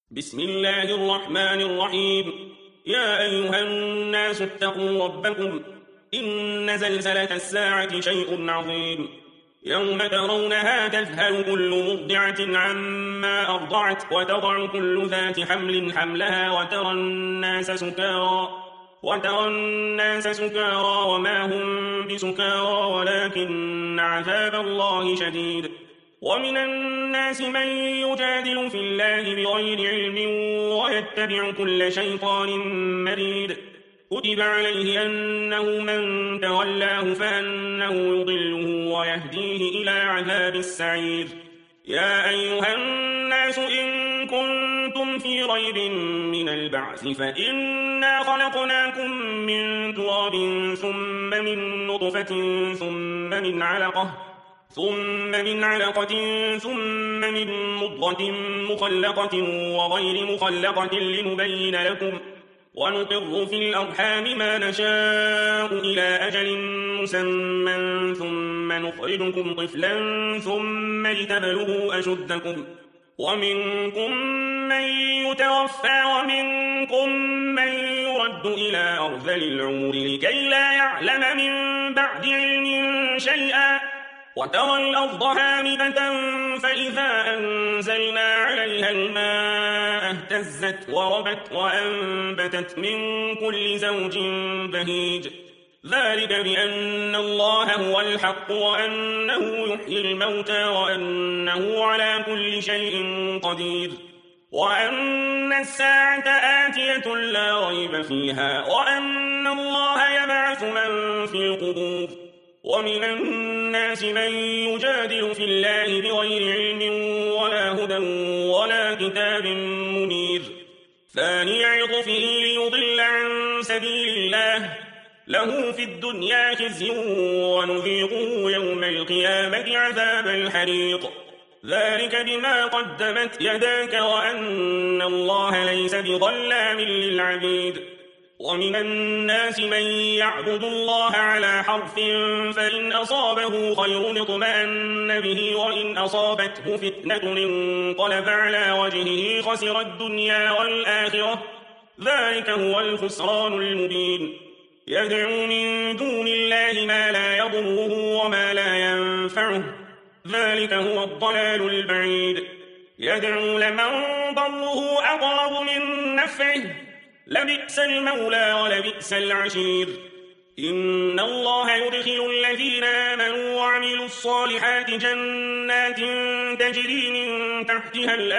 بسم الله الرحمن الرحيم. يا أيها الناس اتقوا ربكم إن زلزلة الساعة شيء عظيم. يوم ترونها تذهل كل مرضعة عما أرضعت وتضع كل ذات حمل حملها وترى الناس سكارى وما هم بسكارى ولكن عذاب الله شديد. ومن الناس من يجادل في الله بغير علم ويتبع كل شيطان مريد. كتب عليه أنه من تولاه فأنه يضله ويهديه إلى عذاب السعير. يا أيها الناس إن كنتم في ريب من البعث فإنا خلقناكم من تراب ثم من نطفة ثم من علقة ثم من مضغة مخلقة وغير مخلقة لنبين لكم ونقر في الأرحام ما نشاء إلى أجل مسمى ثم نخرجكم طفلا ثم لتبلغوا أشدكم ومنكم من يتوفى ومنكم من يرد إلى أرذل العمر لكي لا يعلم من بعد علم شيئا. وترى الأرض هامدة فإذا أنزلنا عليها الماء اهتزت وربت وأنبتت من كل زوج بهيج. ذلك بأن الله هو الحق وأنه يحيي الموتى وأنه على كل شيء قدير وأن الساعة آتية لا ريب فيها وأن الله يبعث من في القبور. ومن الناس من يجادل في الله بغير علم ولا هدى ولا كتاب منير. ثاني عطفه ليضل عن سبيل الله له في الدنيا خزي ونذيقه يوم القيامة عذاب الحريق. ذلك بما قدمت يداك وأن الله ليس بظلام للعبيد. ومن الناس من يعبد الله على حرف فإن أصابه خير اطمأن به وإن أصابته فتنة انقلب على وجهه خسر الدنيا والآخرة. ذلك هو الخسران المبين. يدعو من دون الله ما لا يضره وما لا ينفعه. ذلك هو الضلال البعيد. يدعو لمن ضره أقرب من نفعه لبئس المولى ولبئس العشير. إن الله يدخل الذين آمنوا وعملوا الصالحات جنات تجري من تحتها الأنهار